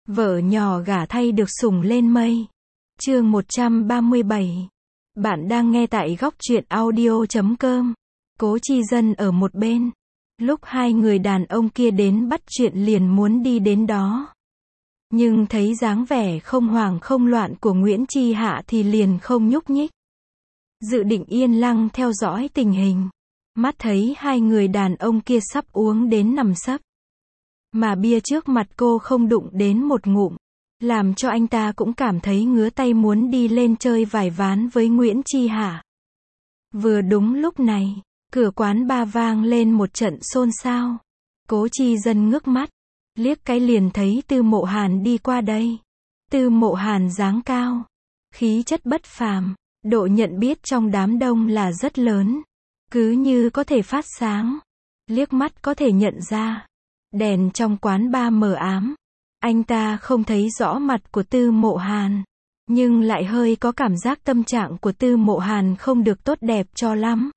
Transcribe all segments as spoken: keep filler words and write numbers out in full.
Vợ nhỏ gả thay được sủng lên mây. Chương một trăm ba mươi bảy. Bạn đang nghe tại góc truyện audio chấm com. Cố Chi Dân ở một bên. Lúc hai người đàn ông kia đến bắt chuyện liền muốn đi đến đó. Nhưng thấy dáng vẻ không hoảng không loạn của Nguyễn Chi Hạ thì liền không nhúc nhích. Dự định yên lặng theo dõi tình hình. Mắt thấy hai người đàn ông kia sắp uống đến nằm sấp. Mà bia trước mặt cô không đụng đến một ngụm. Làm cho anh ta cũng cảm thấy ngứa tay muốn đi lên chơi vài ván với Nguyễn Chi Hạ. Vừa đúng lúc này, cửa quán ba vang lên một trận xôn xao. Cố Chi Dân ngước mắt, liếc cái liền thấy Tư Mộ Hàn đi qua đây. Tư Mộ Hàn dáng cao, khí chất bất phàm, độ nhận biết trong đám đông là rất lớn. Cứ như có thể phát sáng, liếc mắt có thể nhận ra. Đèn trong quán ba mờ ám, anh ta không thấy rõ mặt của Tư Mộ Hàn, nhưng lại hơi có cảm giác tâm trạng của Tư Mộ Hàn không được tốt đẹp cho lắm.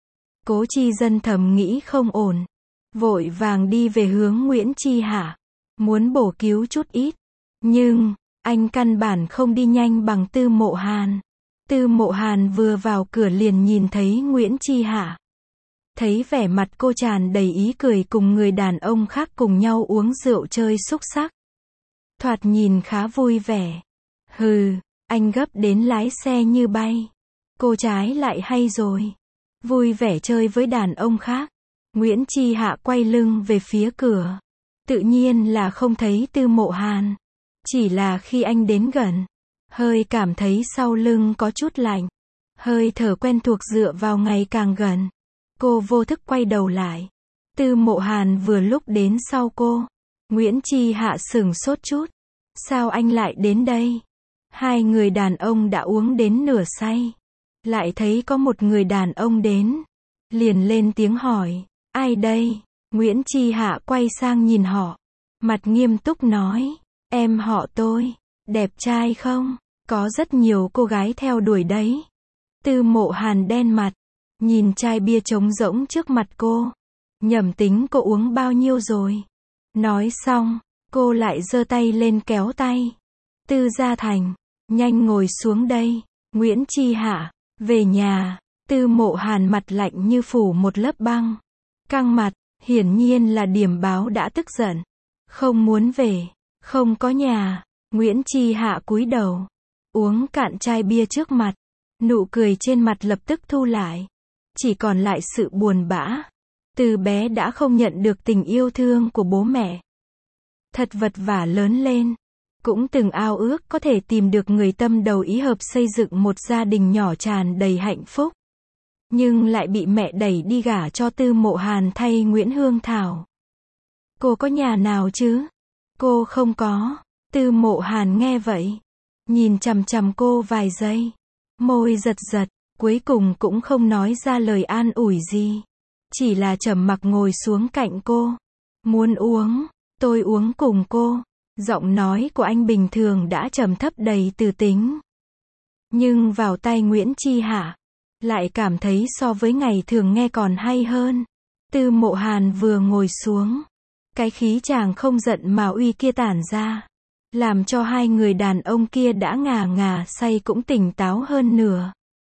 Cố Chi Dân thầm nghĩ không ổn, vội vàng đi về hướng Nguyễn Chi Hạ, muốn bổ cứu chút ít, nhưng anh căn bản không đi nhanh bằng Tư Mộ Hàn. Tư Mộ Hàn vừa vào cửa liền nhìn thấy Nguyễn Chi Hạ. Thấy vẻ mặt cô tràn đầy ý cười cùng người đàn ông khác cùng nhau uống rượu chơi xúc xắc. Thoạt nhìn khá vui vẻ. Hừ, anh gấp đến lái xe như bay. Cô trái lại hay rồi. Vui vẻ chơi với đàn ông khác. Nguyễn Chi Hạ quay lưng về phía cửa. Tự nhiên là không thấy Tư Mộ Hàn. Chỉ là khi anh đến gần, hơi cảm thấy sau lưng có chút lạnh. Hơi thở quen thuộc dựa vào ngày càng gần. Cô vô thức quay đầu lại. Tư Mộ Hàn vừa lúc đến sau cô. Nguyễn Chi Hạ sửng sốt chút. Sao anh lại đến đây? Hai người đàn ông đã uống đến nửa say. Lại thấy có một người đàn ông đến. Liền lên tiếng hỏi. Ai đây? Nguyễn Chi Hạ quay sang nhìn họ. Mặt nghiêm túc nói. Em họ tôi. Đẹp trai không? Có rất nhiều cô gái theo đuổi đấy. Tư Mộ Hàn đen mặt. Nhìn chai bia trống rỗng trước mặt cô. Nhẩm tính cô uống bao nhiêu rồi. Nói xong, cô lại giơ tay lên kéo tay. Tư Gia Thành, nhanh ngồi xuống đây. Nguyễn Chi Hạ, về nhà. Tư Mộ Hàn mặt lạnh như phủ một lớp băng. Căng mặt, hiển nhiên là điểm báo đã tức giận. Không muốn về, không có nhà. Nguyễn Chi Hạ cúi đầu, uống cạn chai bia trước mặt. Nụ cười trên mặt lập tức thu lại. Chỉ còn lại sự buồn bã. Từ bé đã không nhận được tình yêu thương của bố mẹ. Thật vật vả lớn lên. Cũng từng ao ước có thể tìm được người tâm đầu ý hợp xây dựng một gia đình nhỏ tràn đầy hạnh phúc. Nhưng lại bị mẹ đẩy đi gả cho Tư Mộ Hàn thay Nguyễn Hương Thảo. Cô có nhà nào chứ? Cô không có. Tư Mộ Hàn nghe vậy. Nhìn chằm chằm cô vài giây. Môi giật giật. Cuối cùng cũng không nói ra lời an ủi gì. Chỉ là trầm mặc ngồi xuống cạnh cô. Muốn uống, tôi uống cùng cô. Giọng nói của anh bình thường đã trầm thấp đầy từ tính. Nhưng vào tai Nguyễn Chi Hạ, lại cảm thấy so với ngày thường nghe còn hay hơn. Tư Mộ Hàn vừa ngồi xuống. Cái khí chàng không giận mà uy kia tản ra. Làm cho hai người đàn ông kia đã ngà ngà say cũng tỉnh táo hơn nửa.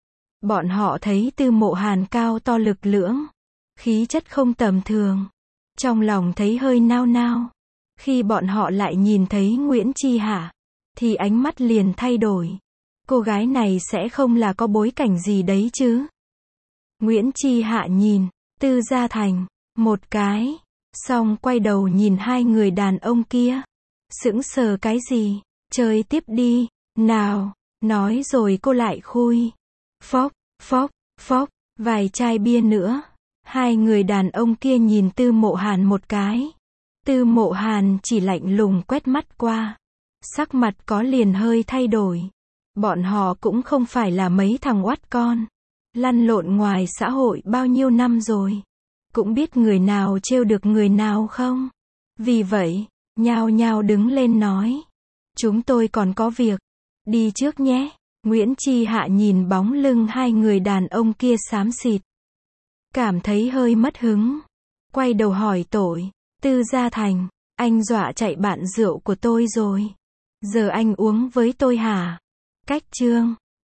Bọn họ thấy Tư Mộ Hàn cao to lực lưỡng. Khí chất không tầm thường. Trong lòng thấy hơi nao nao. Khi bọn họ lại nhìn thấy Nguyễn Chi Hạ, thì ánh mắt liền thay đổi. Cô gái này sẽ không là có bối cảnh gì đấy chứ? Nguyễn Chi Hạ nhìn Tư Gia Thành một cái, xong quay đầu nhìn hai người đàn ông kia. Sững sờ cái gì? Chơi tiếp đi, nào, nói rồi cô lại khui. Phốc, phốc, phốc, vài chai bia nữa. Hai người đàn ông kia nhìn Tư Mộ Hàn một cái. Tư Mộ Hàn chỉ lạnh lùng quét mắt qua. Sắc mặt có liền hơi thay đổi. Bọn họ cũng không phải là mấy thằng oắt con. Lăn lộn ngoài xã hội bao nhiêu năm rồi. Cũng biết người nào trêu được người nào không. Vì vậy, nhao nhao đứng lên nói. Chúng tôi còn có việc. Đi trước nhé. Nguyễn Chi Hạ nhìn bóng lưng hai người đàn ông kia xám xịt. Cảm thấy hơi mất hứng. Quay đầu hỏi tội. Tư Gia Thành, Anh dọa chạy bạn rượu của tôi rồi. Giờ anh uống với tôi hả? Cách chương